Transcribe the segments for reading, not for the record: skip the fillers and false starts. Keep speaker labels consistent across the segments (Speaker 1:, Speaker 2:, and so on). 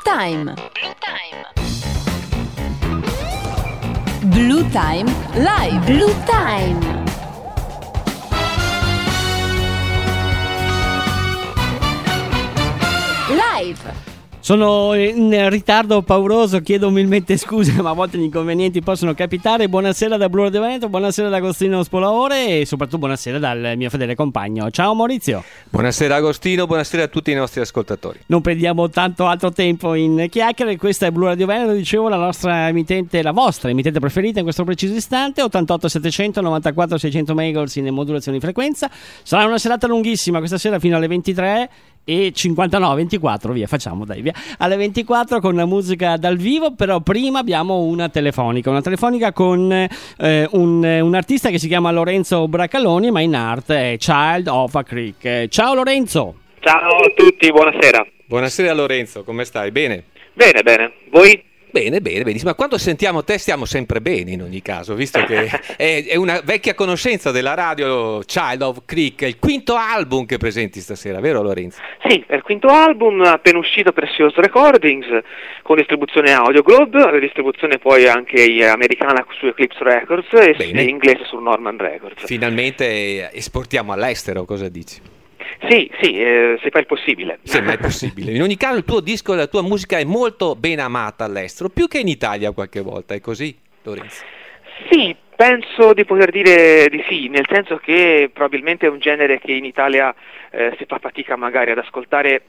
Speaker 1: Time. Blue Time Live. Blue Time. Live.
Speaker 2: Sono in ritardo pauroso, chiedo umilmente scusa, ma a volte gli inconvenienti possono capitare. Buonasera da Blue Radio Veneto, buonasera da Agostino Spolaore e soprattutto buonasera dal mio fedele compagno. Ciao Maurizio.
Speaker 3: Buonasera Agostino, buonasera a tutti i nostri ascoltatori.
Speaker 2: Non perdiamo tanto altro tempo in chiacchiere, questa è Blue Radio Veneto, dicevo, la nostra emittente, la vostra emittente preferita in questo preciso istante, 88 700 94 600 MHz in modulazione di frequenza. Sarà una serata lunghissima questa sera fino alle 23 e 24, via, facciamo, dai, via, alle 24 con la musica dal vivo. Però prima abbiamo una telefonica con un artista che si chiama Lorenzo Bracaloni, ma in arte è Child of a Creek. Ciao Lorenzo.
Speaker 4: Ciao a tutti, buonasera.
Speaker 3: Buonasera Lorenzo, come stai? Bene?
Speaker 4: Bene, voi?
Speaker 3: Bene, benissimo. Ma quando sentiamo te stiamo sempre bene in ogni caso, visto che è una vecchia conoscenza della radio. Child of Creek, è il quinto album che presenti stasera, vero Lorenzo?
Speaker 4: Sì, è il quinto album appena uscito per Sears Recordings con distribuzione Audio Globe, la distribuzione poi anche americana su Eclipse Records e inglese su Norman Records.
Speaker 3: Finalmente esportiamo all'estero, cosa dici?
Speaker 4: Sì, se fa il possibile.
Speaker 3: Sì, ma è possibile. In ogni caso il tuo disco, la tua musica è molto ben amata all'estero, più che in Italia qualche volta, è così, Lorenzo?
Speaker 4: Sì, penso di poter dire di sì, nel senso che probabilmente è un genere che in Italia si fa fatica magari ad ascoltare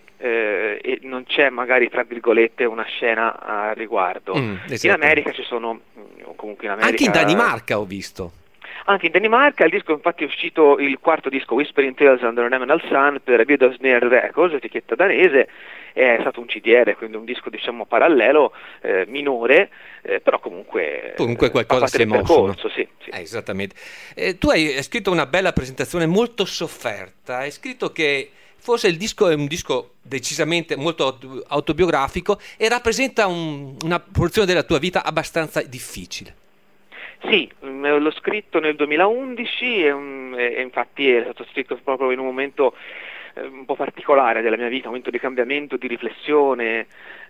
Speaker 4: e non c'è magari, tra virgolette, una scena a riguardo. In America ci sono, comunque in America...
Speaker 3: Anche in Danimarca ho visto.
Speaker 4: Anche in Danimarca. Il disco infatti è uscito, il quarto disco, Whispering Tales Under an Emerald Sun, per Video Snare Records, etichetta danese. È stato un CDR, quindi un disco diciamo parallelo, minore, però comunque
Speaker 3: qualcosa si è mosso, no?
Speaker 4: Sì.
Speaker 3: Esattamente. Tu hai scritto una bella presentazione molto sofferta, hai scritto che forse il disco è un disco decisamente molto autobiografico e rappresenta una porzione della tua vita abbastanza difficile.
Speaker 4: Sì, l'ho scritto nel 2011 e infatti è stato scritto proprio in un momento un po' particolare della mia vita, un momento di cambiamento, di riflessione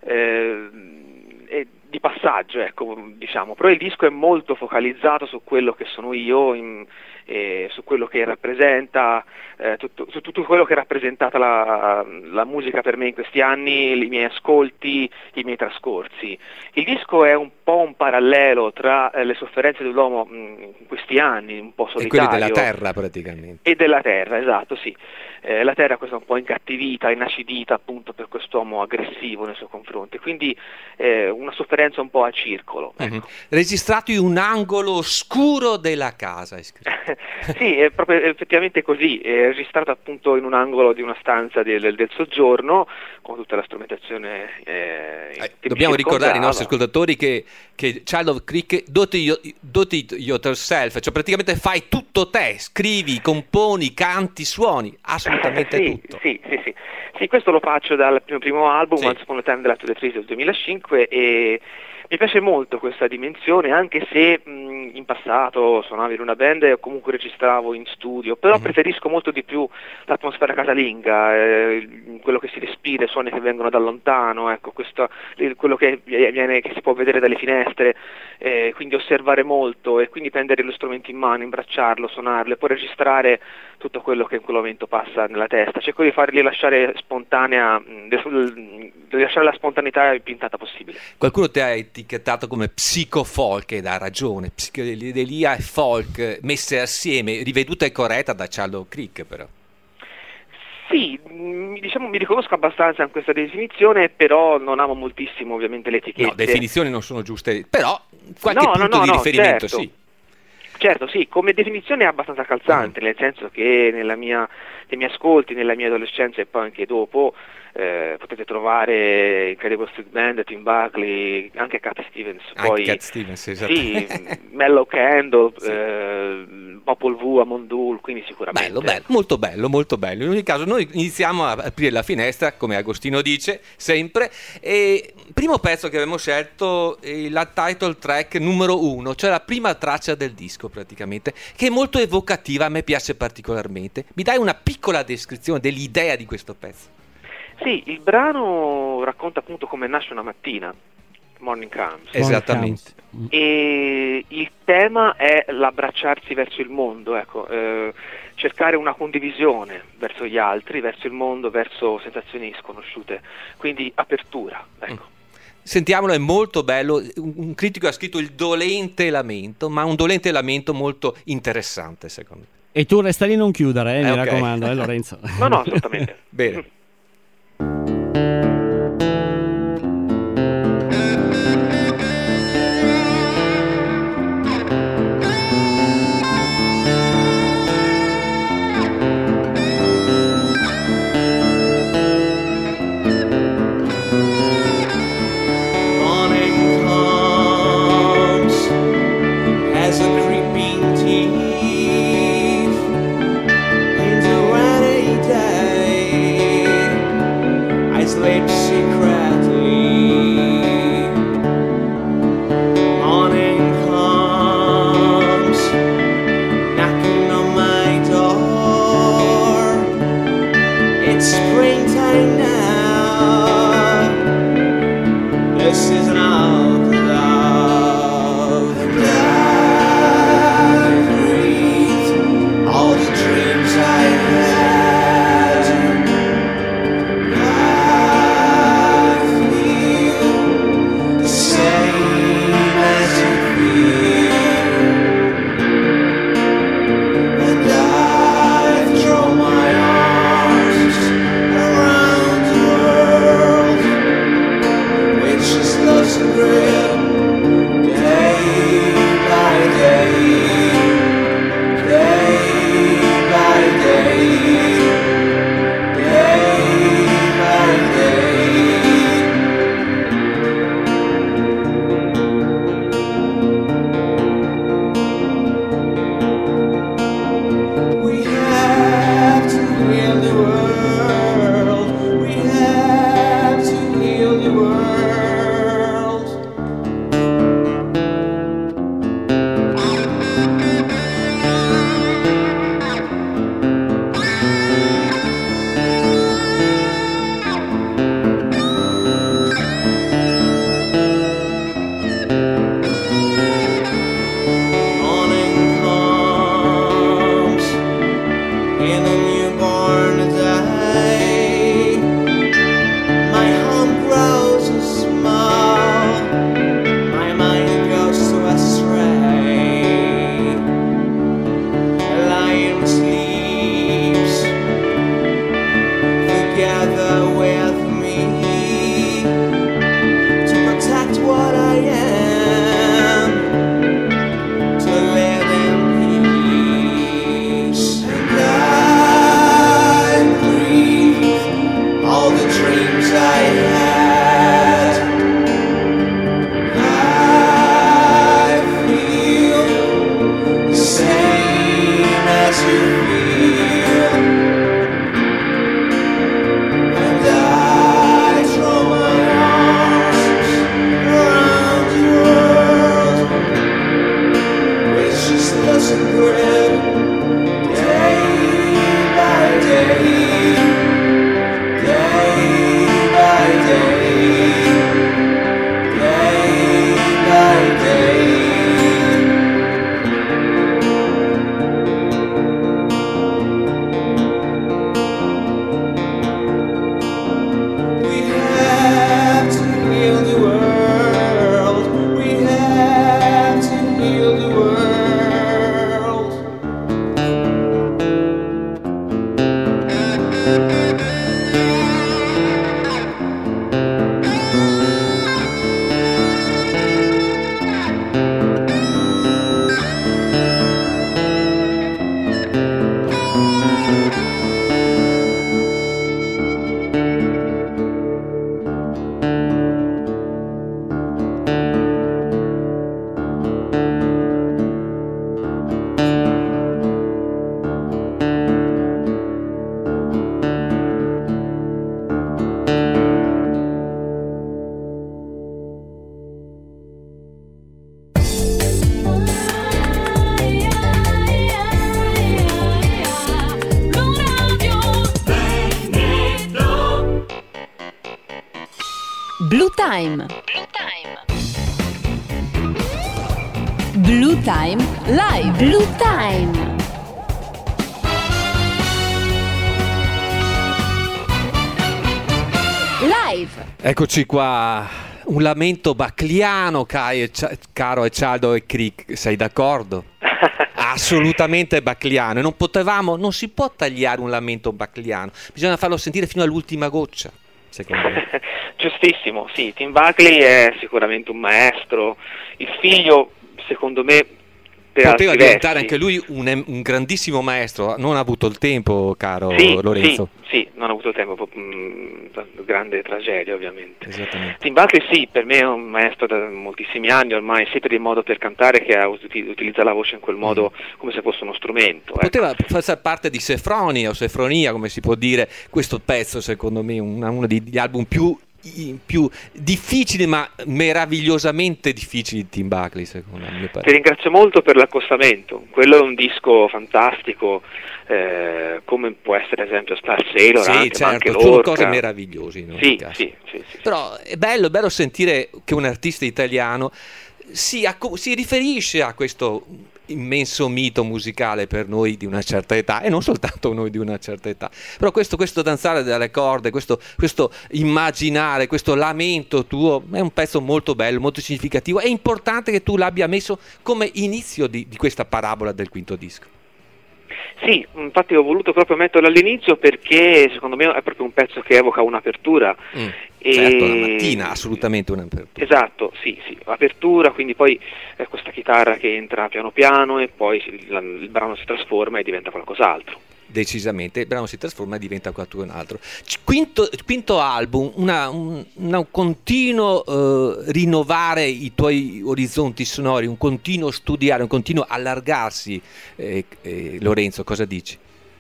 Speaker 4: e di passaggio, ecco, diciamo. Però il disco è molto focalizzato su quello che sono io, su quello che rappresenta, su tutto quello che è rappresentata la musica per me in questi anni, i miei ascolti, i miei trascorsi. Il disco è un po' un parallelo tra le sofferenze dell'uomo in questi anni, un po' solitario.
Speaker 3: E quelli della terra praticamente.
Speaker 4: E della terra, esatto, sì. La terra questa un po' incattivita, inacidita appunto per quest'uomo aggressivo nei suoi confronti, quindi una sofferenza un po' a circolo. Ecco.
Speaker 3: Registrato in un angolo oscuro della casa, hai scritto.
Speaker 4: Sì, è proprio effettivamente così, è registrato appunto in un angolo di una stanza del soggiorno con tutta la strumentazione
Speaker 3: dobbiamo ricordare ai nostri ascoltatori che Child of Creek do it yourself, cioè praticamente fai tutto te, scrivi, componi, canti, suoni, assolutamente tutto.
Speaker 4: Sì, questo lo faccio dal primo album, Once Upon a Time della Trees del 2005, e mi piace molto questa dimensione, anche se in passato suonavo in una band e comunque registravo in studio, però preferisco molto di più l'atmosfera casalinga, quello che si respira, i suoni che vengono da lontano, ecco, quello che si può vedere dalle finestre, quindi osservare molto e quindi prendere lo strumento in mano, imbracciarlo, suonarlo e poi registrare tutto quello che in quel momento passa nella testa. Cerco di fargli lasciare spontanea, di lasciare la spontaneità più intatta possibile.
Speaker 3: Qualcuno ti ha etichettato come psicofolk ed ha ragione, psichedelia e folk messe assieme, riveduta e corretta da Child of Creek però. Sì,
Speaker 4: diciamo mi riconosco abbastanza in questa definizione, però non amo moltissimo ovviamente le etichette.
Speaker 3: No, definizioni non sono giuste, però qualche punto di riferimento
Speaker 4: certo.
Speaker 3: Sì.
Speaker 4: Certo, sì, come definizione è abbastanza calzante, nel senso che nei miei ascolti, nella mia adolescenza e poi anche dopo, potete trovare Incredible Street Band, Tim Buckley, anche Cat Stevens, poi
Speaker 3: Cat Stevens,
Speaker 4: sì, Mellow Candle, Popol Vuh, Amondul, quindi sicuramente
Speaker 3: bello, molto bello. In ogni caso noi iniziamo a aprire la finestra, come Agostino dice sempre, e primo pezzo che abbiamo scelto è la title track numero 1, cioè la prima traccia del disco praticamente, che è molto evocativa, a me piace particolarmente. Mi dai una piccola descrizione dell'idea di questo pezzo?
Speaker 4: Sì, il brano racconta appunto come nasce una mattina, Morning Comes.
Speaker 3: Esattamente.
Speaker 4: E il tema è l'abbracciarsi verso il mondo, ecco, cercare una condivisione verso gli altri, verso il mondo, verso sensazioni sconosciute, quindi apertura, ecco.
Speaker 3: Sentiamolo, è molto bello. Un critico ha scritto il dolente lamento, ma un dolente lamento molto interessante, secondo me.
Speaker 2: E tu resta lì, non chiudere, mi
Speaker 3: Ok.
Speaker 2: raccomando, Lorenzo.
Speaker 4: No, assolutamente.
Speaker 3: Bene.
Speaker 5: Morning comes as a creeping thief into rainy day.
Speaker 1: Blue Time. Blue Time Live. Blue Time. Live.
Speaker 3: Eccoci qua, un lamento bacliano, caro Eccialdo e Crick, sei d'accordo? Assolutamente bacliano, non si può tagliare un lamento bacliano, bisogna farlo sentire fino all'ultima goccia, secondo me.
Speaker 4: Giustissimo, sì, Tim Buckley è sicuramente un maestro, il figlio secondo me
Speaker 3: poteva diventare anche lui un grandissimo maestro, non ha avuto il tempo, caro Lorenzo.
Speaker 4: Sì, non ha avuto il tempo, grande tragedia ovviamente.
Speaker 3: Esattamente.
Speaker 4: Tim Buckley sì, per me è un maestro da moltissimi anni ormai, sia per il modo per cantare che utilizza la voce in quel modo come se fosse uno strumento.
Speaker 3: Poteva fare parte di Sefronia o Sefronia, come si può dire, questo pezzo secondo me uno degli album più difficili ma meravigliosamente difficili di Tim Buckley, secondo me.
Speaker 4: Ti ringrazio molto per l'accostamento, quello è un disco fantastico, come può essere ad esempio Star Sailor,
Speaker 3: sì,
Speaker 4: anche,
Speaker 3: certo,
Speaker 4: ma anche
Speaker 3: sono
Speaker 4: Lorca.
Speaker 3: cose meravigliose
Speaker 4: Sì.
Speaker 3: Però è bello sentire che un artista italiano si riferisce a questo immenso mito musicale per noi di una certa età, e non soltanto noi di una certa età, però questo danzare delle corde, questo immaginare, questo lamento tuo è un pezzo molto bello, molto significativo. È importante che tu l'abbia messo come inizio di questa parabola del quinto disco.
Speaker 4: Sì, infatti ho voluto proprio metterlo all'inizio perché secondo me è proprio un pezzo che evoca un'apertura.
Speaker 3: Certo, la mattina, assolutamente un'apertura.
Speaker 4: Esatto, sì, apertura, quindi poi questa chitarra che entra piano piano e poi il brano si trasforma e diventa qualcos'altro.
Speaker 3: Decisamente, il brano si trasforma e diventa qualcun altro. Quinto album, un continuo rinnovare i tuoi orizzonti sonori, un continuo studiare, un continuo allargarsi. Lorenzo, cosa dici?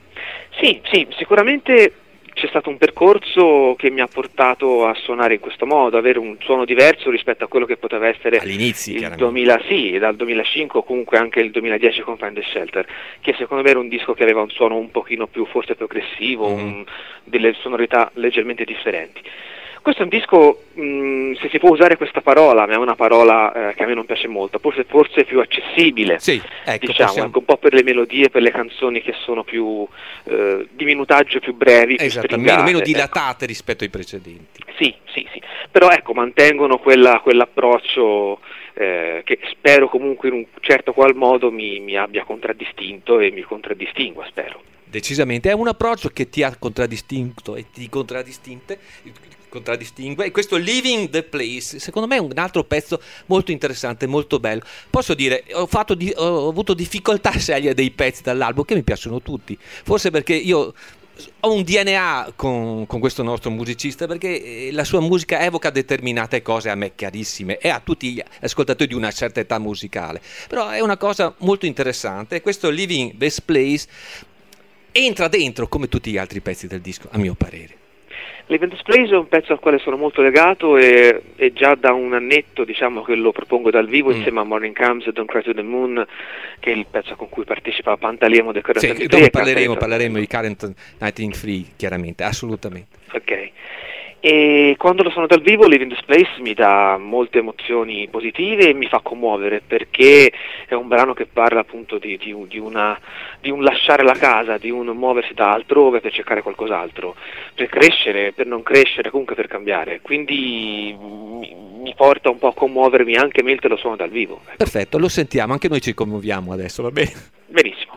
Speaker 4: Sì, sicuramente c'è stato un percorso che mi ha portato a suonare in questo modo, avere un suono diverso rispetto a quello che poteva essere
Speaker 3: all'inizio,
Speaker 4: il 2000, sì, dal 2005 o comunque anche il 2010 con Find the Shelter, che secondo me era un disco che aveva un suono un pochino più forse progressivo, delle sonorità leggermente differenti. Questo è un disco, se si può usare questa parola, ma è una parola che a me non piace molto, forse più accessibile,
Speaker 3: sì, ecco,
Speaker 4: diciamo, anche un po' per le melodie, per le canzoni che sono più di minutaggio, più brevi,
Speaker 3: esatto,
Speaker 4: più
Speaker 3: meno dilatate rispetto ai precedenti.
Speaker 4: Sì, però ecco, mantengono quell'approccio che spero comunque in un certo qual modo mi abbia contraddistinto e mi contraddistingua, spero.
Speaker 3: Decisamente, è un approccio che ti ha contraddistinto e ti contraddistingue, e questo Leaving the Place secondo me è un altro pezzo molto interessante, molto bello. Posso dire, ho avuto difficoltà a scegliere dei pezzi dall'album che mi piacciono tutti, forse perché io ho un DNA con questo nostro musicista, perché la sua musica evoca determinate cose a me chiarissime e a tutti gli ascoltatori di una certa età musicale, però è una cosa molto interessante, e questo Leaving This Place entra dentro come tutti gli altri pezzi del disco, a mio parere.
Speaker 4: L'Event Displays è un pezzo al quale sono molto legato e già da un annetto, diciamo, che lo propongo dal vivo insieme a Morning Comes e Don't Cry to the Moon, che è il pezzo con cui partecipa Pantaleimo The Current
Speaker 3: Sì, dopo parleremo di Current 93, chiaramente, assolutamente.
Speaker 4: Ok. E quando lo suono dal vivo, Living This Place mi dà molte emozioni positive e mi fa commuovere, perché è un brano che parla appunto di un lasciare la casa, di un muoversi da altrove per cercare qualcos'altro, per crescere, per non crescere, comunque per cambiare, quindi mi porta un po' a commuovermi anche mentre lo suono dal vivo.
Speaker 3: Perfetto, lo sentiamo, anche noi ci commuoviamo adesso, va bene?
Speaker 4: Benissimo.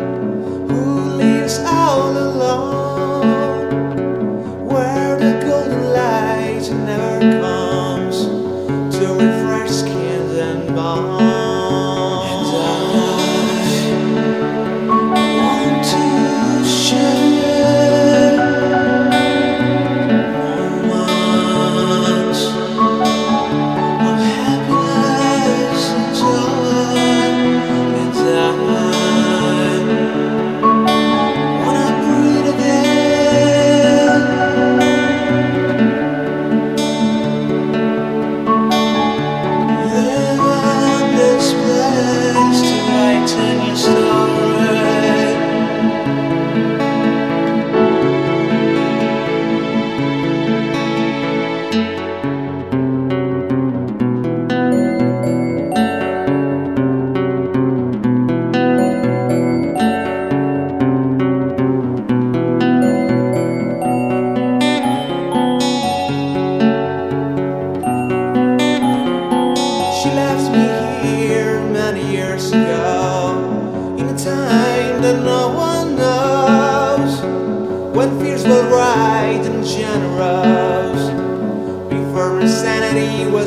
Speaker 5: Where the golden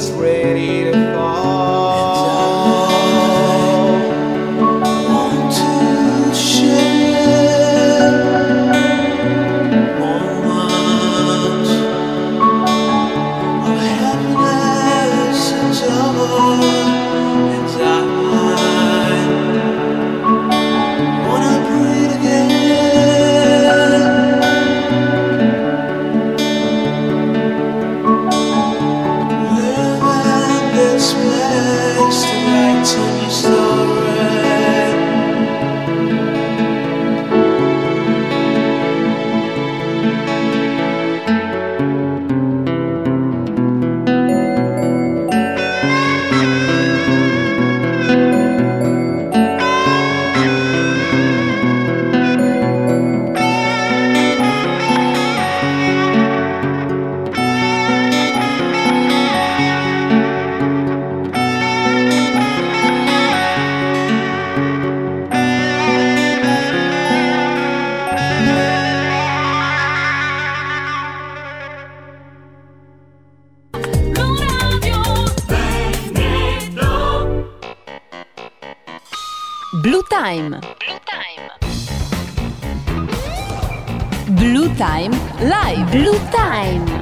Speaker 5: just ready to fall. And I want to share moments of happiness and joy. And I wanna breathe again. Live in this place to write your story.
Speaker 1: Blue Time. Blue Time Live. Blue Time.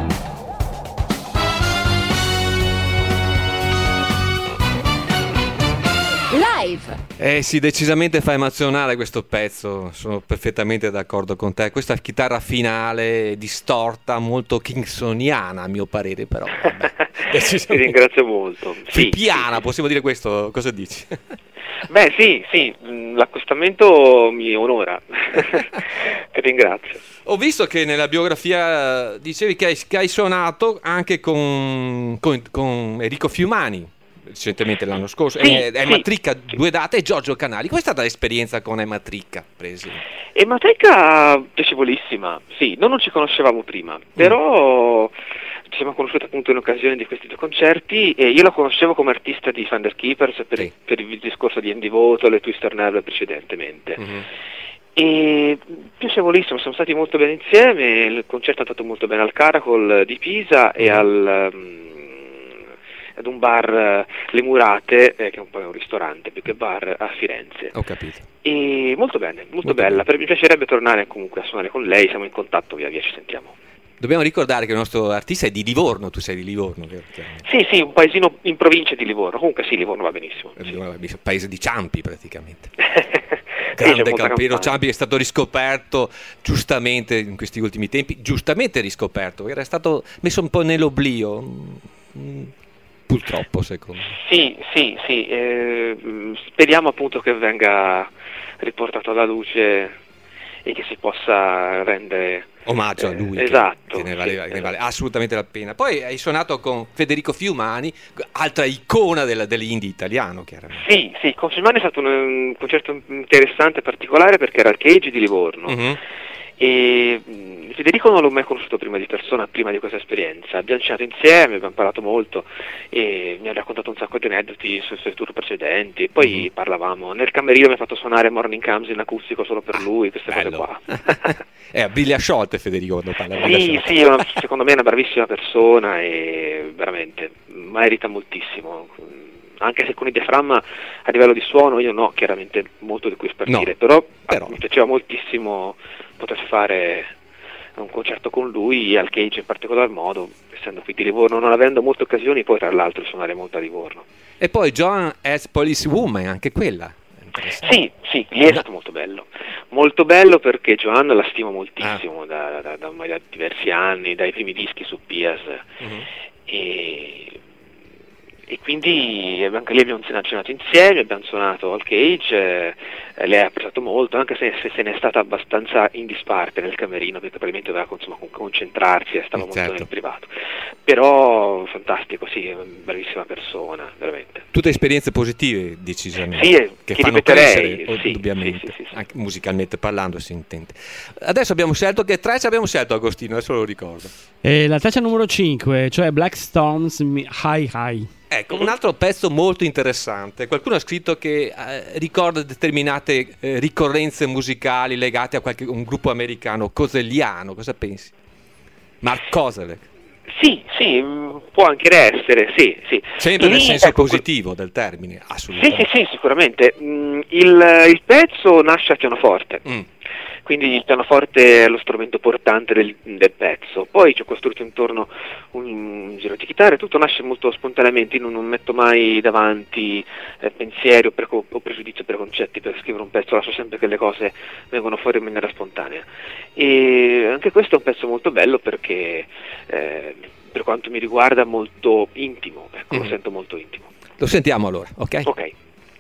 Speaker 1: Live.
Speaker 3: Sì, decisamente fa emozionare questo pezzo, sono perfettamente d'accordo con te. Questa chitarra finale distorta, molto kingsoniana a mio parere, però vabbè,
Speaker 4: Ti ringrazio molto. Sì,
Speaker 3: piana,
Speaker 4: sì.
Speaker 3: possiamo dire questo? Cosa dici?
Speaker 4: Beh, sì, l'accostamento mi onora. Ti ringrazio.
Speaker 3: Ho visto che nella biografia dicevi che hai suonato anche con Enrico Fiumani recentemente, l'anno scorso,
Speaker 4: Sì,
Speaker 3: Emma
Speaker 4: sì.
Speaker 3: Tricca, 2 date, e Giorgio Canali. Com'è stata l'esperienza con Emma Tricca, per esempio?
Speaker 4: Emma Tricca piacevolissima, sì, noi non ci conoscevamo prima, però ci siamo conosciuti appunto in occasione di questi 2 concerti e io la conoscevo come artista di Thunder Keepers per,
Speaker 3: Sì.
Speaker 4: per il discorso di Andy Voto e Twister Nerve precedentemente.
Speaker 3: Mhm.
Speaker 4: E piacevolissimo, siamo stati molto bene insieme, il concerto è andato molto bene al Caracol di Pisa e ad un bar, Le Murate, che è un po' un ristorante più che bar, a Firenze.
Speaker 3: Ho capito.
Speaker 4: E molto bene, molto
Speaker 3: Molto
Speaker 4: bella.
Speaker 3: bene.
Speaker 4: Mi piacerebbe tornare comunque a suonare con lei, siamo in contatto via via, ci sentiamo.
Speaker 3: Dobbiamo ricordare che il nostro artista è di Livorno, tu sei di Livorno, vero?
Speaker 4: Sì, un paesino in provincia di Livorno, comunque sì, Livorno va benissimo. Sì.
Speaker 3: Paese di Ciampi praticamente.
Speaker 4: Sì,
Speaker 3: Grande
Speaker 4: c'è molta
Speaker 3: Campino
Speaker 4: campagna.
Speaker 3: Ciampi, che è stato riscoperto giustamente in questi ultimi tempi, giustamente riscoperto, era stato messo un po' nell'oblio, purtroppo secondo me.
Speaker 4: Sì, speriamo appunto che venga riportato alla luce e che si possa rendere
Speaker 3: Omaggio a lui,
Speaker 4: esatto,
Speaker 3: che ne
Speaker 4: sì,
Speaker 3: vale
Speaker 4: esatto.
Speaker 3: assolutamente la pena. Poi hai suonato con Federico Fiumani, altra icona dell'indie italiano, chiaramente.
Speaker 4: Sì, con Fiumani è stato un concerto interessante e particolare perché era al Cage di Livorno.
Speaker 3: Mhm.
Speaker 4: E Federico non l'ho mai conosciuto prima di persona, prima di questa esperienza. Abbiamo cenato insieme, abbiamo parlato molto e mi ha raccontato un sacco di aneddoti sui suoi tour precedenti. Poi parlavamo, nel camerino mi ha fatto suonare Morning Comes in acustico solo per lui, queste
Speaker 3: Bello.
Speaker 4: cose qua.
Speaker 3: È briglia sciolte Federico quando parla. briglia
Speaker 4: Sì,
Speaker 3: sciolte.
Speaker 4: secondo me è una bravissima persona e veramente merita moltissimo. Anche se con il diaframma a livello di suono io no, chiaramente molto di cui spartire,
Speaker 3: No,
Speaker 4: però
Speaker 3: però.
Speaker 4: mi piaceva moltissimo poter fare un concerto con lui al Cage in particolar modo, essendo qui di Livorno, non avendo molte occasioni poi tra l'altro di suonare molto a Livorno.
Speaker 3: E poi Joan as Police Woman, anche quella. Interessante.
Speaker 4: Sì, lì è stato molto bello perché Joanna la stimo moltissimo da ormai da diversi anni, dai primi dischi su Pias.
Speaker 3: Mhm.
Speaker 4: E quindi anche lì abbiamo cenato insieme, abbiamo suonato al Cage, lei ha apprezzato molto, anche se ne è stata abbastanza in disparte nel camerino, perché probabilmente doveva concentrarsi e stava molto
Speaker 3: Certo.
Speaker 4: nel privato. Però fantastico, sì, è una bravissima persona, veramente.
Speaker 3: Tutte esperienze positive, decisamente,
Speaker 4: Sì,
Speaker 3: che
Speaker 4: che
Speaker 3: fanno
Speaker 4: ripeterei,
Speaker 3: crescere,
Speaker 4: sì,
Speaker 3: indubbiamente,
Speaker 4: sì.
Speaker 3: anche musicalmente parlando si intende. Adesso abbiamo scelto, che traccia abbiamo scelto, Agostino? Adesso lo ricordo.
Speaker 2: La traccia numero 5, cioè Black Storms High High.
Speaker 3: Ecco, un altro pezzo molto interessante. Qualcuno ha scritto che ricorda determinate ricorrenze musicali legate a un gruppo americano, Kozelliano. Cosa pensi? Mark Kozelek.
Speaker 4: Sì, sì, può anche essere, sì, sì.
Speaker 3: Sempre nel
Speaker 4: Lì,
Speaker 3: senso
Speaker 4: ecco,
Speaker 3: positivo del termine,
Speaker 4: sì,
Speaker 3: assolutamente.
Speaker 4: sì, sì, sicuramente. Il pezzo nasce al pianoforte,
Speaker 3: Mm.
Speaker 4: quindi il pianoforte è lo strumento portante del pezzo. Poi ci ho costruito intorno un giro di chitarre, tutto nasce molto spontaneamente, io non metto mai davanti pensieri o pregiudizi o preconcetti per scrivere un pezzo, lascio sempre che le cose vengono fuori in maniera spontanea. E anche questo è un pezzo molto bello perché per quanto mi riguarda molto intimo, ecco, lo sento molto intimo.
Speaker 3: Lo sentiamo allora, ok?
Speaker 4: Ok.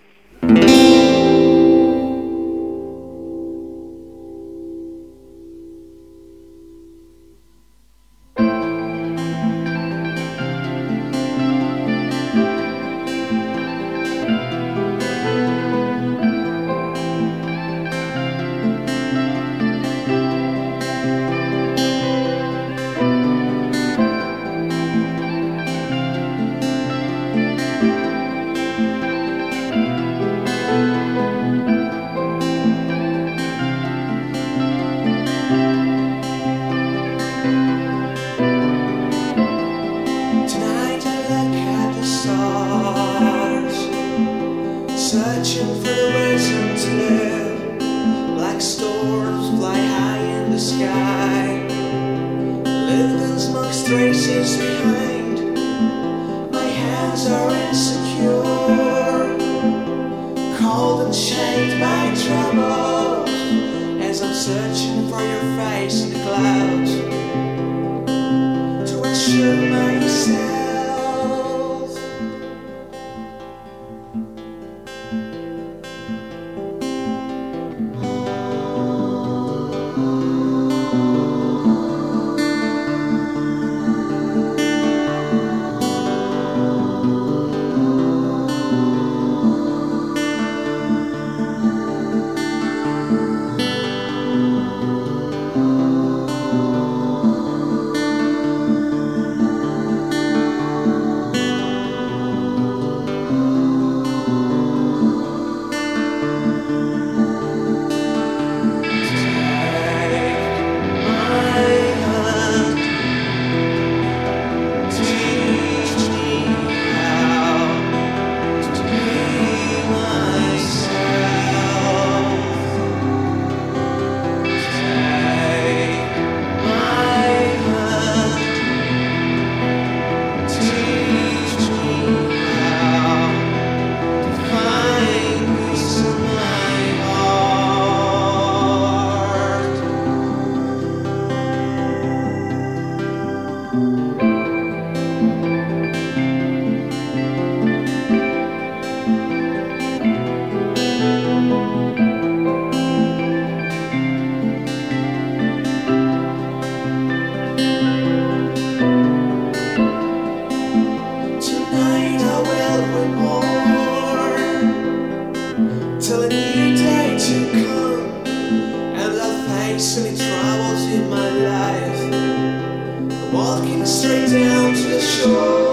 Speaker 5: Tonight I look at the stars, searching for the reason to live. Black storms fly high in the sky, living amongst traces behind. My hands are insecure, cold and shaded by troubles, as I'm searching for your face in the clouds to assure myself. Tonight I will reborn till a new day to come, and I'll face any troubles in my life, walking straight down to the shore.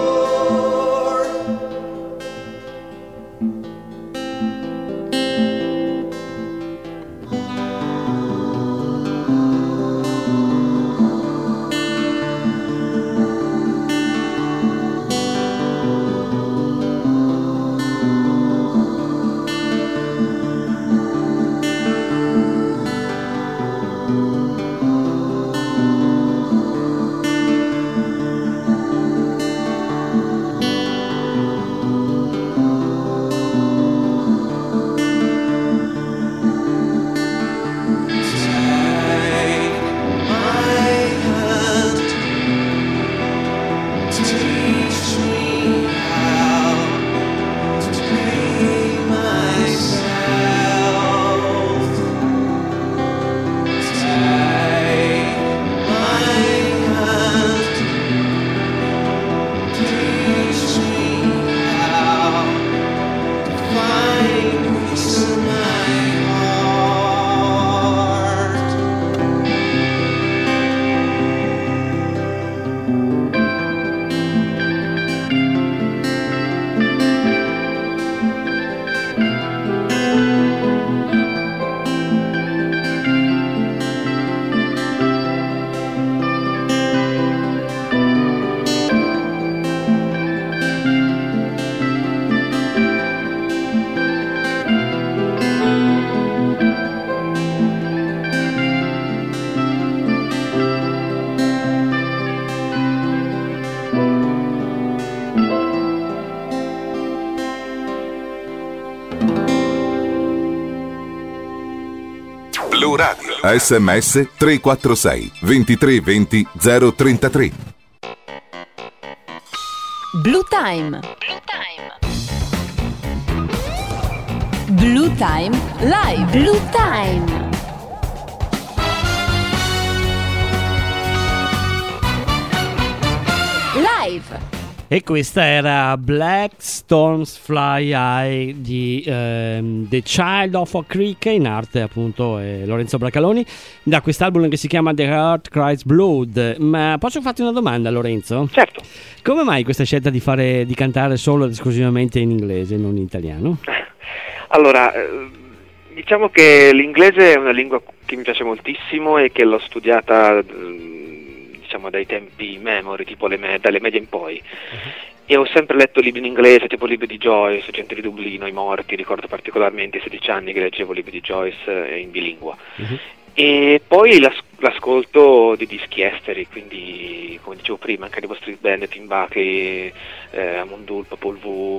Speaker 6: Blu Radio. SMS 346 2320 033.
Speaker 1: Blue Time. Blue Time Live. Blue Time. Live.
Speaker 2: E questa era Black Storms Fly High di The Child of a Creek, in arte appunto Lorenzo Bracaloni, da quest'album che si chiama The Heart Cries Blood. Ma posso farti una domanda, Lorenzo?
Speaker 4: Certo.
Speaker 2: Come mai questa scelta di cantare solo ed esclusivamente in inglese, non in italiano?
Speaker 4: Allora, diciamo che l'inglese è una lingua che mi piace moltissimo e che l'ho studiata diciamo dai tempi memory, tipo dalle medie in poi. E ho sempre letto libri in inglese, tipo libri di Joyce, Gente di Dublino, I Morti. Ricordo particolarmente i 16 anni che leggevo libri di Joyce in bilingua. E poi l'ascolto di dischi esteri, quindi come dicevo prima, anche Incredible Street Band, Tim Buckley, Amon Paul V,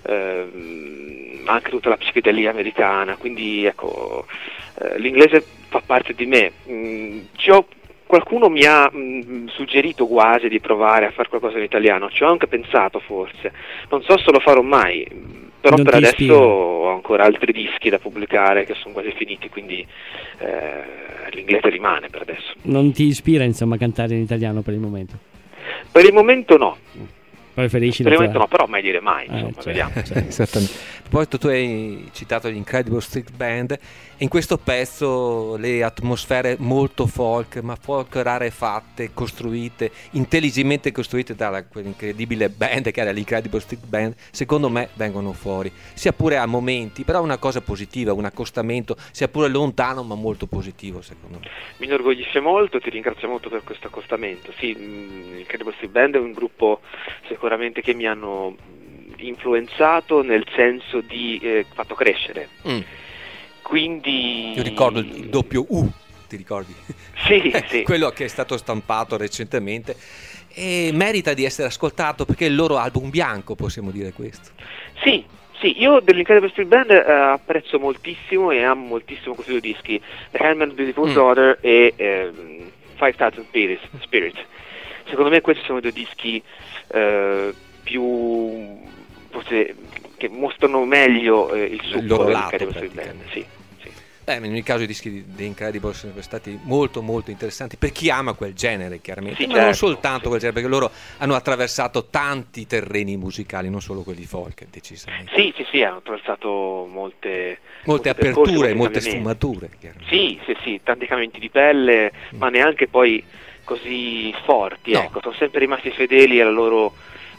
Speaker 4: anche tutta la psichedelia americana, quindi ecco, l'inglese fa parte di me. Qualcuno mi ha suggerito quasi di provare a fare qualcosa in italiano, ci ho anche pensato forse, non so se lo farò mai, però
Speaker 2: non
Speaker 4: per adesso
Speaker 2: ispira.
Speaker 4: ho ancora altri dischi da pubblicare che sono quasi finiti, quindi l'inglese rimane per adesso.
Speaker 2: Non ti ispira insomma a cantare in italiano per il momento?
Speaker 4: Per il momento no.
Speaker 2: Preferisci
Speaker 4: Per il momento no, però mai dire mai, insomma, vediamo.
Speaker 3: Esattamente. Poi tu hai citato gli Incredible Street Band, e in questo pezzo le atmosfere molto folk, ma folk rarefatte, costruite, intelligentemente costruite da quell'incredibile band che era l'Incredible Street Band, secondo me vengono fuori, sia pure a momenti, però una cosa positiva, un accostamento, sia pure lontano ma molto positivo secondo me.
Speaker 4: Mi inorgoglisce molto, ti ringrazio molto per questo accostamento. Sì, l'Incredible Street Band è un gruppo sicuramente che mi hanno influenzato, nel senso di fatto crescere. Quindi
Speaker 3: Io ricordo il doppio U, ti ricordi?
Speaker 4: Sì, sì.
Speaker 3: Quello che è stato stampato recentemente e merita di essere ascoltato perché è il loro album bianco, possiamo dire questo.
Speaker 4: Sì, io dell'Incredible Street Band apprezzo moltissimo e amo moltissimo questi due dischi, The Handmaid's Beautiful Daughter e 5000 Spirits. Secondo me questi sono due dischi più forse che mostrano meglio il succo dell'Incredible Street Band. Sì.
Speaker 3: In ogni caso i dischi di Incredible sono stati molto molto interessanti per chi ama quel genere, chiaramente,
Speaker 4: sì,
Speaker 3: ma
Speaker 4: certo,
Speaker 3: non soltanto quel genere, perché loro hanno attraversato tanti terreni musicali, non solo quelli folk, decisamente.
Speaker 4: Sì, hanno attraversato molte
Speaker 3: aperture, molte sfumature.
Speaker 4: Sì, tanti cambiamenti di pelle, ma neanche poi così forti, no. Ecco, sono sempre rimasti fedeli alla loro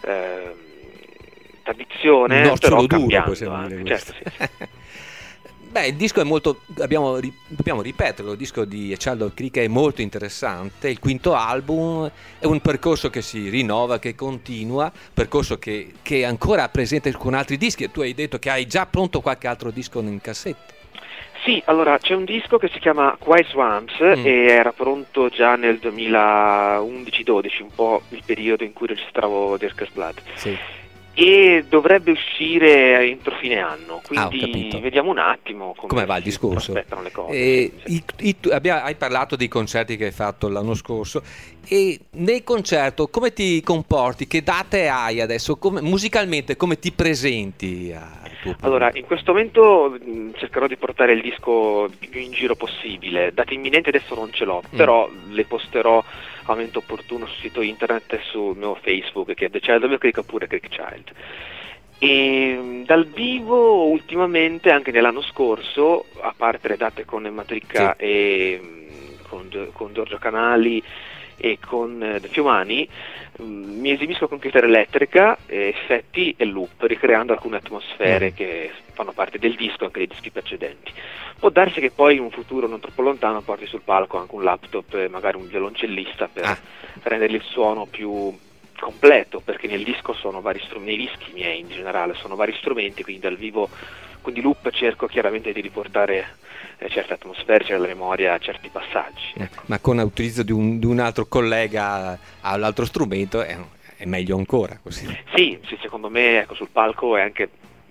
Speaker 4: tradizione, però cambiando, possiamo dire questo. Certo, sì.
Speaker 3: Il disco è molto, dobbiamo ripeterlo, il disco di A Child of a Creek è molto interessante, il quinto album è un percorso che si rinnova, che continua, percorso che è ancora presente con altri dischi. Tu hai detto che hai già pronto qualche altro disco in cassetto.
Speaker 4: Sì, allora c'è un disco che si chiama Quiet Swamps e era pronto già nel 2011-12, un po' il periodo in cui registravo Dirk's Blood. Sì. E dovrebbe uscire entro fine anno, quindi vediamo un attimo come
Speaker 3: va il discorso.
Speaker 4: Aspettano le cose.
Speaker 3: Hai parlato dei concerti che hai fatto l'anno scorso, e nel concerto come ti comporti? Che date hai adesso? Musicalmente come ti presenti al tuo pubblico?
Speaker 4: Allora, in questo momento cercherò di portare il disco più in giro possibile. Date imminenti adesso non ce l'ho, però le posterò a momento opportuno sul sito internet e sul mio Facebook, che è The Child of a Creek oppure Creek Child. E dal vivo ultimamente, anche nell'anno scorso, a parte le date con Matricca e con Giorgio Canali e con The Fiumani, mi esibisco con chitarra elettrica, effetti e loop, ricreando alcune atmosfere che fanno parte del disco, anche dei dischi precedenti. Può darsi che poi in un futuro non troppo lontano porti sul palco anche un laptop e magari un violoncellista per rendergli il suono più completo, perché nel disco sono vari strumenti, nei dischi miei in generale sono vari strumenti, quindi dal vivo, quindi loop cerco chiaramente di riportare certe atmosfere, c'è la memoria, certi passaggi.
Speaker 3: Ma con l'utilizzo di un altro collega all'altro strumento è meglio ancora così.
Speaker 4: Sì, secondo me sul palco è anche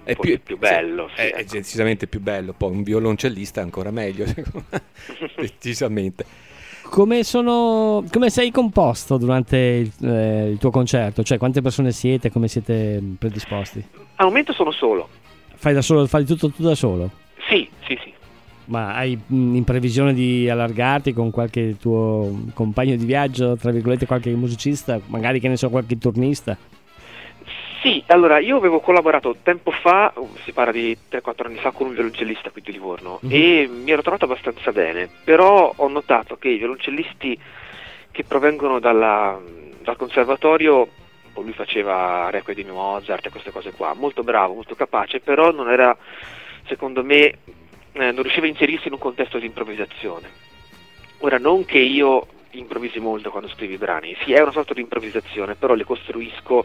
Speaker 4: forse più bello. Sì,
Speaker 3: è decisamente più bello, poi un violoncellista è ancora meglio, decisamente.
Speaker 2: Come sei composto durante il tuo concerto? Cioè, quante persone siete? Come siete predisposti?
Speaker 4: Al momento sono solo.
Speaker 2: Fai tutto tu da solo?
Speaker 4: Sì.
Speaker 2: Ma hai in previsione di allargarti con qualche tuo compagno di viaggio, tra virgolette, qualche musicista, magari, che ne so, qualche turnista?
Speaker 4: Sì, allora io avevo collaborato tempo fa, si parla di 3-4 anni fa, con un violoncellista qui di Livorno e mi ero trovato abbastanza bene, però ho notato che i violoncellisti che provengono dal conservatorio, lui faceva requiem di Mozart e queste cose qua, molto bravo, molto capace, però non era, secondo me, non riusciva a inserirsi in un contesto di improvvisazione. Ora, non che io improvvisi molto quando scrivo i brani, sì, è una sorta di improvvisazione, però le costruisco,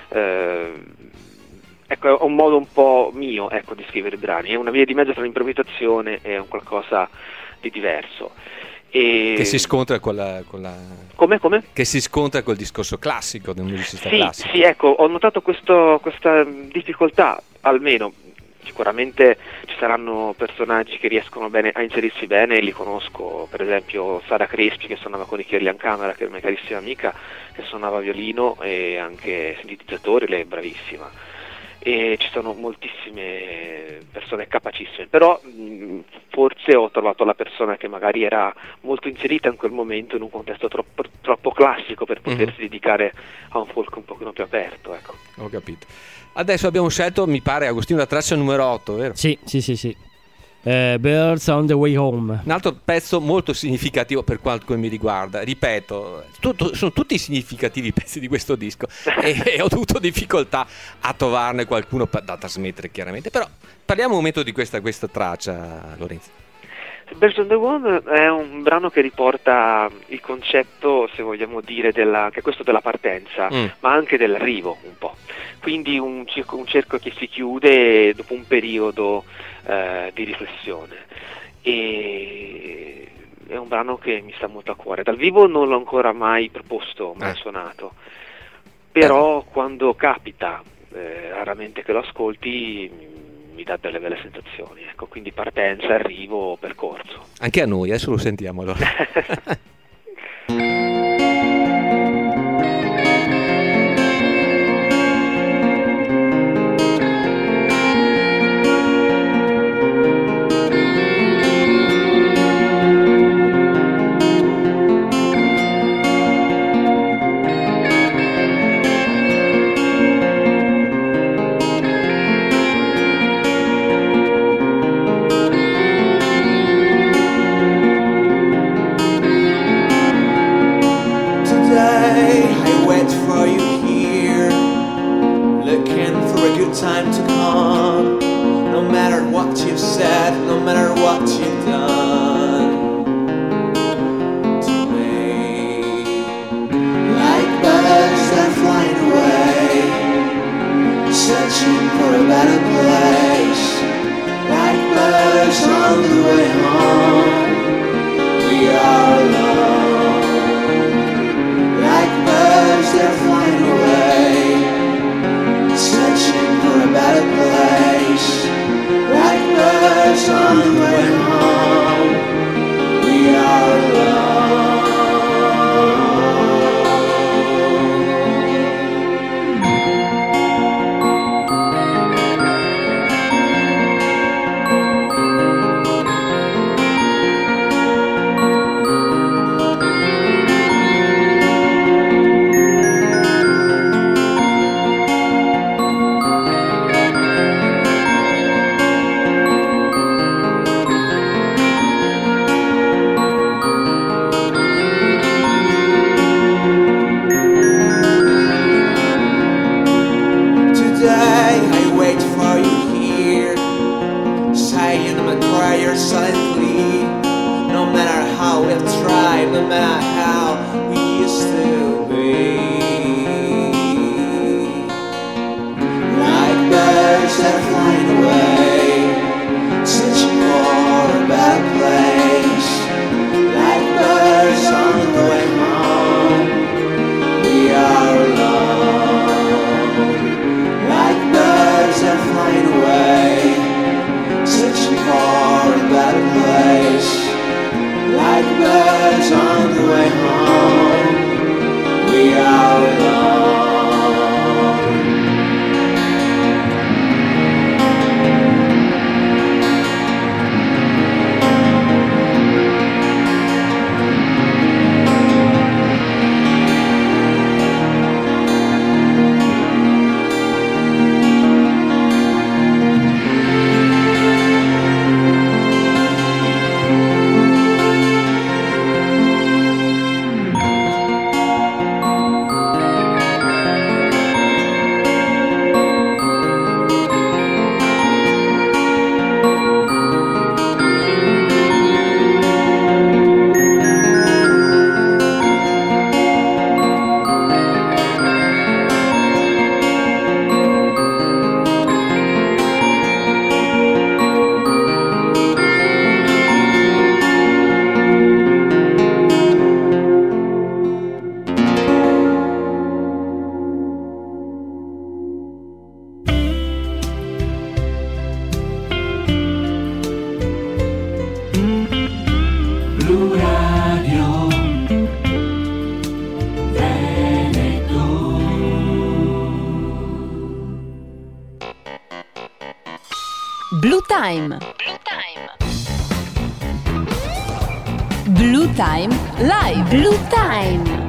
Speaker 4: ecco, è un modo un po' mio, ecco, di scrivere i brani, è una via di mezzo tra l'improvvisazione e un qualcosa di diverso.
Speaker 3: Che si scontra con la...
Speaker 4: Come?
Speaker 3: Che si scontra col discorso classico del musicista classico.
Speaker 4: Sì, ecco, ho notato questa difficoltà, almeno. Sicuramente ci saranno personaggi che riescono bene a inserirsi bene, li conosco, per esempio Sara Crespi, che suonava con i Kirlian Camera, che è una mia carissima amica, che suonava violino e anche sintetizzatori, lei è bravissima. E ci sono moltissime persone capacissime, però forse ho trovato la persona che magari era molto inserita in quel momento in un contesto troppo classico per potersi dedicare a un folk un pochino più aperto, ecco.
Speaker 3: Ho capito. Adesso abbiamo scelto, mi pare, Agostino, la traccia numero 8, vero?
Speaker 2: Sì. Birds on the Way Home.
Speaker 3: Un altro pezzo molto significativo per quanto mi riguarda. Ripeto, sono tutti significativi i pezzi di questo disco e ho avuto difficoltà a trovarne qualcuno da trasmettere, chiaramente. Però parliamo un momento di questa traccia, Lorenzo.
Speaker 4: Birds on the Wall è un brano che riporta il concetto, se vogliamo dire, che è questo della partenza, ma anche dell'arrivo un po'. Quindi un cerco che si chiude dopo un periodo di riflessione. E è un brano che mi sta molto a cuore. Dal vivo non l'ho ancora mai proposto, mai suonato, però quando capita, raramente che lo ascolti, mi dà delle belle sensazioni, ecco, quindi partenza, arrivo, percorso.
Speaker 3: Anche a noi, adesso lo sentiamo allora.
Speaker 5: Time to come, no matter what you've said, no matter what you've done to me. Like birds that are flying away, searching for a better place. Like birds on the way home, we are alone. Like birds that are flying away, searching for a better place. Like birds on the way home, we are alone. Silently, no matter how we've tried, no matter how we used to be. Like birds that are flying away, searching for a better place. Like birds on the way home, we are alone. Like birds that are flying away,
Speaker 1: Blue Time. Blue Time Live. Blue Time.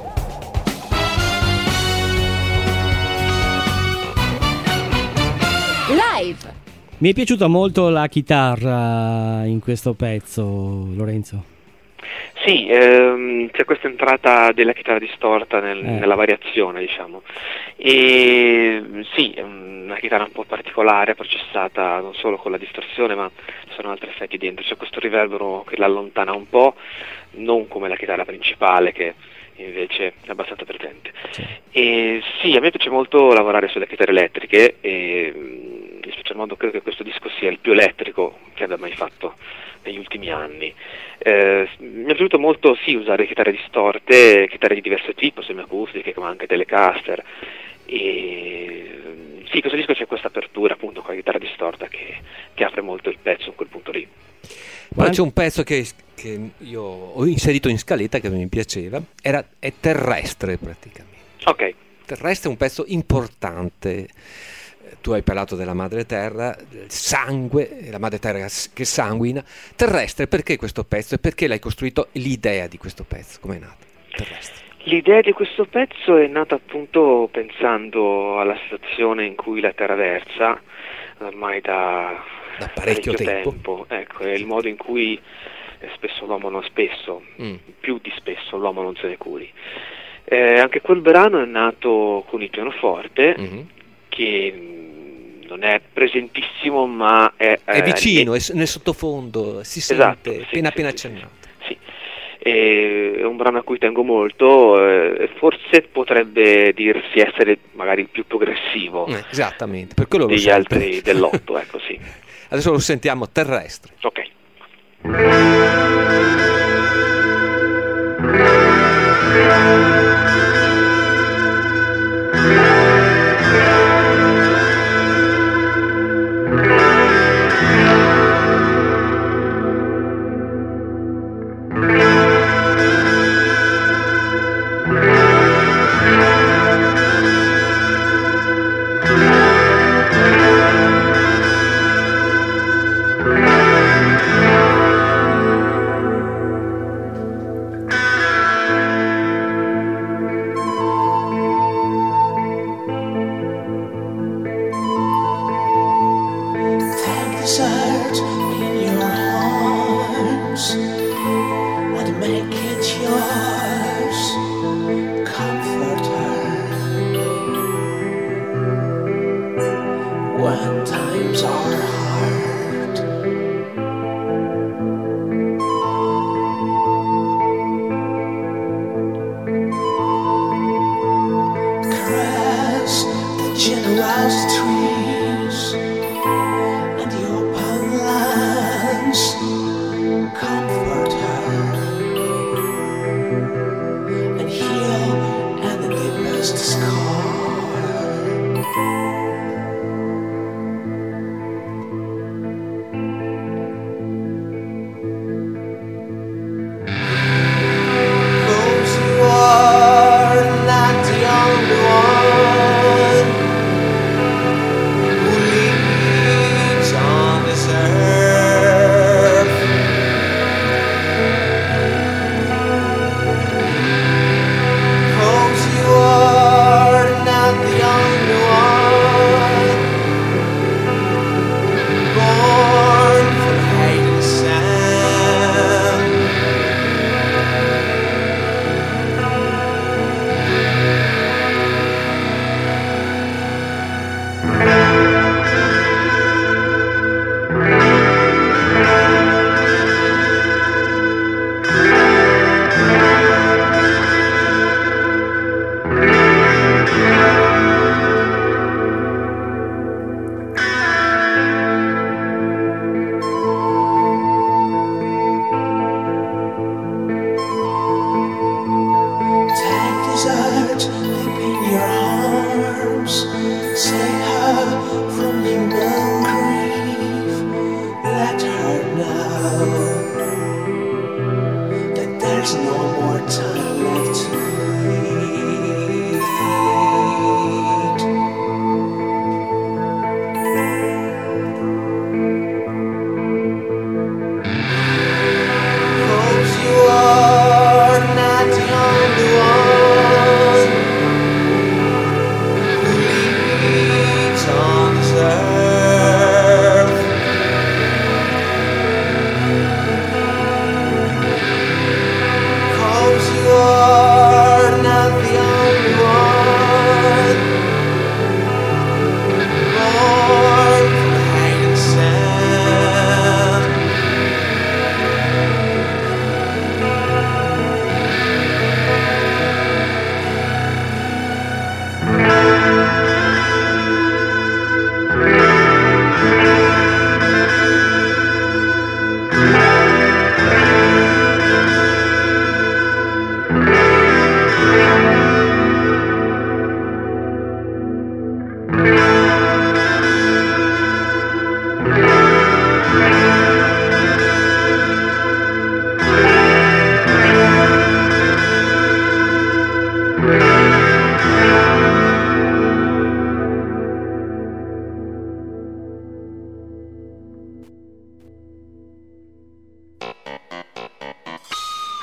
Speaker 1: Live.
Speaker 2: Mi è piaciuta molto la chitarra in questo pezzo, Lorenzo.
Speaker 4: Sì, c'è questa entrata della chitarra distorta nella variazione, diciamo. E sì, è una chitarra un po' particolare, processata non solo con la distorsione, ma ci sono altri effetti dentro. C'è questo riverbero che l'allontana un po', non come la chitarra principale, che invece è abbastanza presente.
Speaker 2: Sì.
Speaker 4: E sì, a me piace molto lavorare sulle chitarre elettriche, e in special modo credo che questo disco sia il più elettrico che abbia mai fatto negli ultimi anni. Mi è piaciuto molto usare chitarre distorte, chitarre di diverso tipo, semiacustiche, ma anche Telecaster. E sì, questo disco c'è questa apertura appunto con la chitarra distorta che apre molto il pezzo in quel punto lì.
Speaker 3: Poi c'è un pezzo che io ho inserito in scaletta che mi piaceva, è Terrestre praticamente.
Speaker 4: Ok.
Speaker 3: Terrestre è un pezzo importante. Tu hai parlato della madre terra, del sangue, la madre terra che sanguina. Terrestre, perché questo pezzo e perché l'hai costruito, l'idea di questo pezzo? Com'è nata? Terrestre.
Speaker 4: L'idea di questo pezzo è nata appunto pensando alla situazione in cui la terra versa, ormai da
Speaker 3: parecchio tempo.
Speaker 4: Ecco, è il modo in cui spesso l'uomo non più di spesso l'uomo non se ne curi. Anche quel brano è nato con il pianoforte, che non è presentissimo, ma è
Speaker 3: vicino, è nel sottofondo, si
Speaker 4: esatto,
Speaker 3: sente,
Speaker 4: sì,
Speaker 3: appena
Speaker 4: sì,
Speaker 3: accennato.
Speaker 4: Sì. È un brano a cui tengo molto, forse potrebbe dirsi essere magari più progressivo
Speaker 3: esattamente, per quello
Speaker 4: degli altri dell'otto, ecco, sì.
Speaker 3: Adesso lo sentiamo, Terrestre.
Speaker 4: Ok.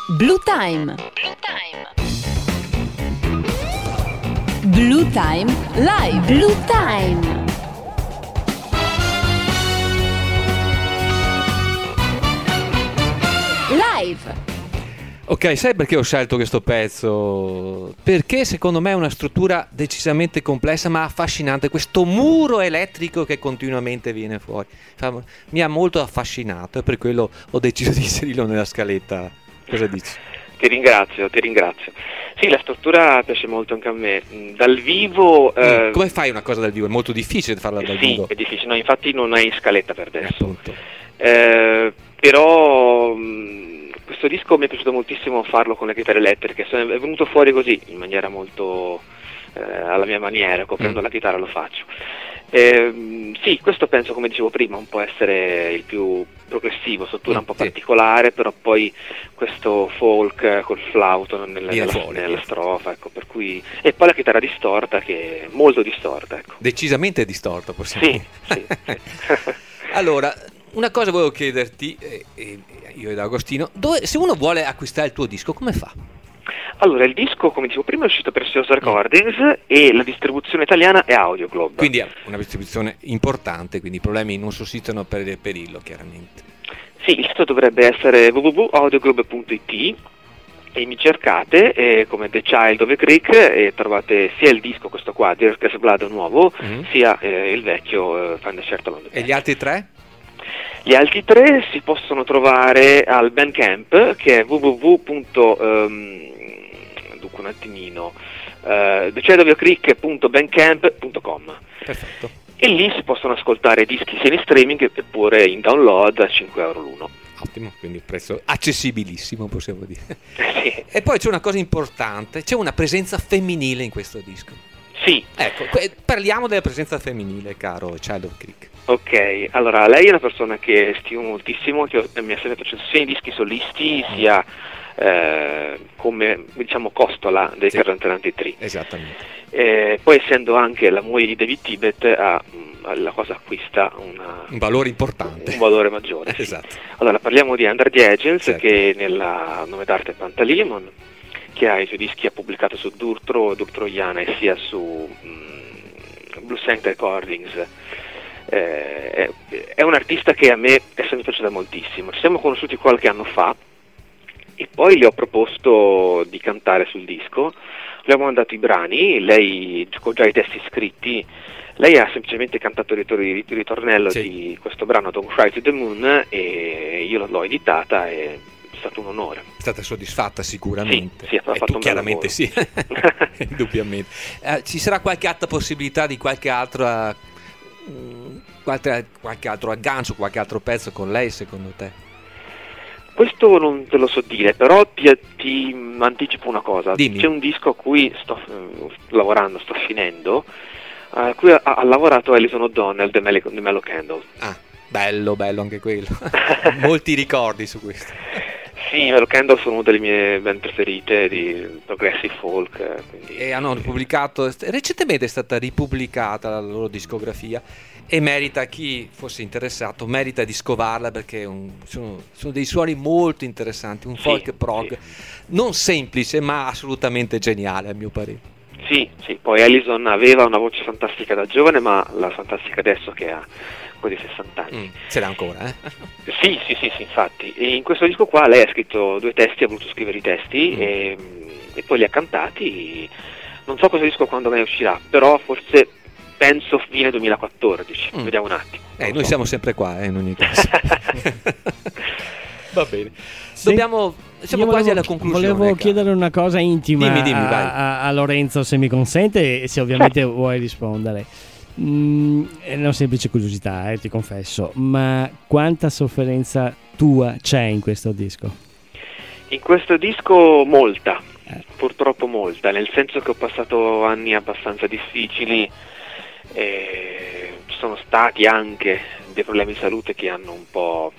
Speaker 1: Blue Time. Blue Time Live. Blue Time. Live.
Speaker 3: Ok, sai perché ho scelto questo pezzo? Perché secondo me è una struttura decisamente complessa ma affascinante, questo muro elettrico che continuamente viene fuori. Mi ha molto affascinato e per quello ho deciso di inserirlo nella scaletta. Cosa dici?
Speaker 4: Ti ringrazio. Sì, la struttura piace molto anche a me. Dal vivo...
Speaker 3: Come fai una cosa dal vivo? È molto difficile farla dal vivo.
Speaker 4: Sì, è difficile. No, infatti non hai scaletta per adesso.
Speaker 3: Appunto.
Speaker 4: Però... questo disco mi è piaciuto moltissimo farlo con le chitarre elettriche, è venuto fuori così, in maniera molto alla mia maniera, coprendo la chitarra lo faccio. Sì, questo penso, come dicevo prima, un po' essere il più progressivo, struttura un po' particolare, però poi questo folk col flauto nella strofa, ecco, per cui... E poi la chitarra distorta, che è molto distorta, ecco.
Speaker 3: Decisamente distorta, possiamo dire.
Speaker 4: Sì.
Speaker 3: Allora... Una cosa volevo chiederti, io ed Agostino, se uno vuole acquistare il tuo disco, come fa?
Speaker 4: Allora, il disco, come dicevo prima, è uscito per Sios Recordings e la distribuzione italiana è Audio Globe.
Speaker 3: Quindi è una distribuzione importante, quindi i problemi non sussistono per reperirlo, chiaramente.
Speaker 4: Sì, il sito dovrebbe essere www.audioglobe.it e mi cercate come The Child of a Creek e trovate sia il disco, questo qua, Dirk Blood nuovo, sia il vecchio Find a Shirt Along the Path.
Speaker 3: E gli altri tre?
Speaker 4: Gli altri tre si possono trovare al Bandcamp, che è thechildofyocreek.bandcamp.com.
Speaker 3: Perfetto.
Speaker 4: E lì si possono ascoltare dischi sia in streaming oppure in download a €5 l'uno.
Speaker 3: Ottimo, quindi il prezzo accessibilissimo, possiamo dire.
Speaker 4: Sì.
Speaker 3: E poi c'è una cosa importante, c'è una presenza femminile in questo disco.
Speaker 4: Sì.
Speaker 3: Ecco, parliamo della presenza femminile, caro Child of Creek.
Speaker 4: Ok, allora lei è una persona che stimo moltissimo, che mi ha sempre piaciuto sia in dischi solisti sia come, diciamo, costola dei Current 93.
Speaker 3: Esattamente.
Speaker 4: Poi essendo anche la moglie di David Tibet, la cosa acquista
Speaker 3: un valore importante,
Speaker 4: un valore maggiore.
Speaker 3: Esatto.
Speaker 4: Allora parliamo di Under the Agents,
Speaker 3: certo,
Speaker 4: che nella nome d'arte è Pantalimon, che ha i suoi dischi, ha pubblicato su Durtro Iana e sia su Blue Saint Recordings. È un artista che a me è sempre piaciuta moltissimo. Ci siamo conosciuti qualche anno fa e poi le ho proposto di cantare sul disco, le ho mandato i brani, lei con già i testi scritti, lei ha semplicemente cantato il ritornello di questo brano Don't Cry to the Moon e io l'ho editata e è stato un onore.
Speaker 3: È stata soddisfatta sicuramente.
Speaker 4: Sì, ha fatto un
Speaker 3: chiaramente sì, indubbiamente. Ci sarà qualche altra possibilità di qualche altro aggancio, qualche altro pezzo con lei, secondo te?
Speaker 4: Questo non te lo so dire, però ti anticipo una cosa.
Speaker 3: Dimmi.
Speaker 4: C'è un disco a cui sto lavorando, sto finendo, a cui ha lavorato Alison O'Donnell, The Mellow Candle.
Speaker 3: Ah, bello anche quello. Molti ricordi su questo.
Speaker 4: Sì, Mellow Candle sono una delle mie band preferite di progressive folk. Quindi...
Speaker 3: E hanno pubblicato, recentemente è stata ripubblicata la loro discografia e merita, chi fosse interessato, merita di scovarla perché sono dei suoni molto interessanti, un folk prog non semplice ma assolutamente geniale a mio parere.
Speaker 4: Sì, poi Alison aveva una voce fantastica da giovane, ma la fantastica adesso che ha quasi 60 anni.
Speaker 3: Ce l'ha ancora, eh?
Speaker 4: Sì, infatti. E in questo disco qua lei ha scritto 2 testi, ha voluto scrivere i testi e poi li ha cantati. Non so questo disco quando mai uscirà, però forse penso fine 2014. Vediamo un attimo.
Speaker 3: Noi siamo sempre qua, in ogni caso. Va bene. Siamo quasi alla conclusione.
Speaker 2: Volevo chiedere una cosa intima.
Speaker 3: Dimmi, vai.
Speaker 2: A Lorenzo, se mi consente, e se ovviamente vuoi rispondere. È una semplice curiosità, ti confesso, ma quanta sofferenza tua c'è in questo disco?
Speaker 4: In questo disco molta, purtroppo molta, nel senso che ho passato anni abbastanza difficili. Ci sono stati anche dei problemi di salute che hanno un po'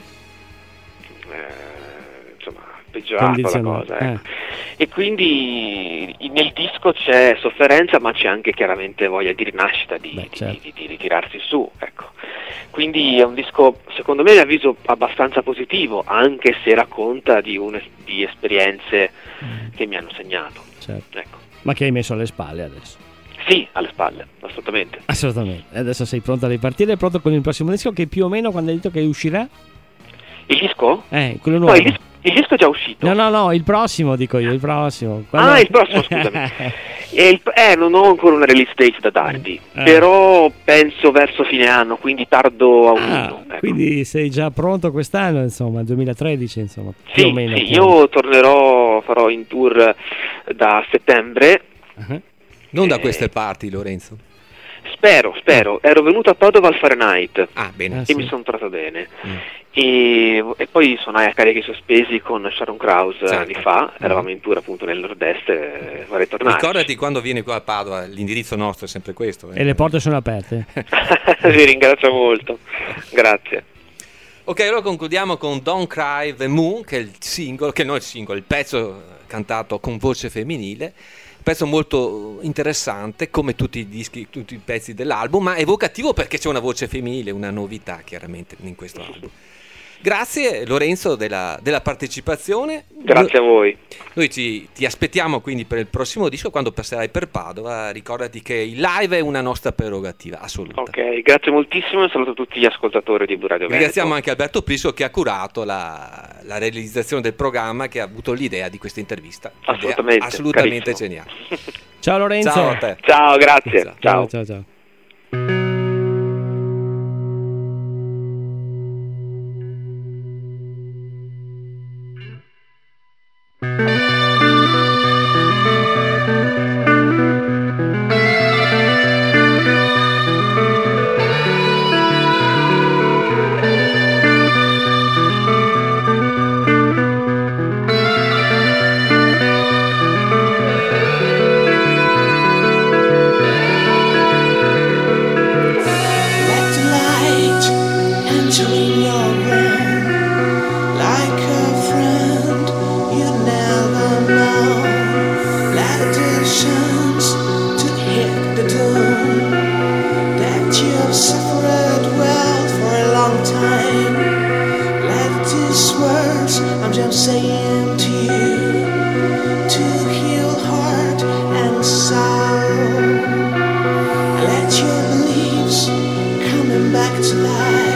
Speaker 4: peggiorato la cosa, e quindi nel disco c'è sofferenza ma c'è anche chiaramente voglia di rinascita, di ritirarsi su, ecco. Quindi è un disco, secondo me, a mio avviso abbastanza positivo, anche se racconta di esperienze che mi hanno segnato.
Speaker 2: Certo.
Speaker 4: Ecco.
Speaker 2: Ma che hai messo alle spalle adesso?
Speaker 4: Sì, alle spalle, assolutamente.
Speaker 2: Assolutamente. Adesso sei pronto a ripartire, pronto con il prossimo disco che più o meno quando hai detto che uscirà?
Speaker 4: Il disco?
Speaker 2: Quello
Speaker 4: No,
Speaker 2: nuovo.
Speaker 4: il disco è già uscito.
Speaker 2: No, il prossimo dico io, il prossimo.
Speaker 4: Il prossimo, scusami. Non ho ancora una release date da darvi, però penso verso fine anno, quindi tardo autunno. Ecco.
Speaker 2: Quindi sei già pronto quest'anno, insomma, 2013, insomma, più o meno.
Speaker 4: Sì, io farò in tour da settembre.
Speaker 3: Non da queste parti, Lorenzo.
Speaker 4: Spero. Ero venuto a Padova al Fahrenheit
Speaker 3: bene.
Speaker 4: e mi sono trovato bene. E poi suonai a Carichi Sospesi con Sharon Krause anni fa. Eravamo in tour appunto nel nord-est e vorrei tornare.
Speaker 3: Ricordati quando vieni qua a Padova, l'indirizzo nostro è sempre questo.
Speaker 2: E le porte sono aperte.
Speaker 4: Vi ringrazio molto. Grazie.
Speaker 3: Ok, allora concludiamo con Don't Cry the Moon, che è il pezzo cantato con voce femminile. Pezzo molto interessante, come tutti i pezzi dell'album, ma evocativo perché c'è una voce femminile, una novità chiaramente in questo album. Grazie Lorenzo della partecipazione.
Speaker 4: Grazie a voi.
Speaker 3: Noi ti aspettiamo quindi per il prossimo disco, quando passerai per Padova. Ricordati che il live è una nostra prerogativa assoluta.
Speaker 4: Ok, grazie moltissimo e saluto tutti gli ascoltatori di Radio Veneto.
Speaker 3: Ringraziamo anche Alberto Prisco che ha curato la realizzazione del programma, che ha avuto l'idea di questa intervista. Assolutamente geniale.
Speaker 2: Ciao Lorenzo.
Speaker 3: Ciao a te.
Speaker 4: Ciao, grazie. Ciao.
Speaker 5: Saying to you to heal heart and soul, let your beliefs coming back to life.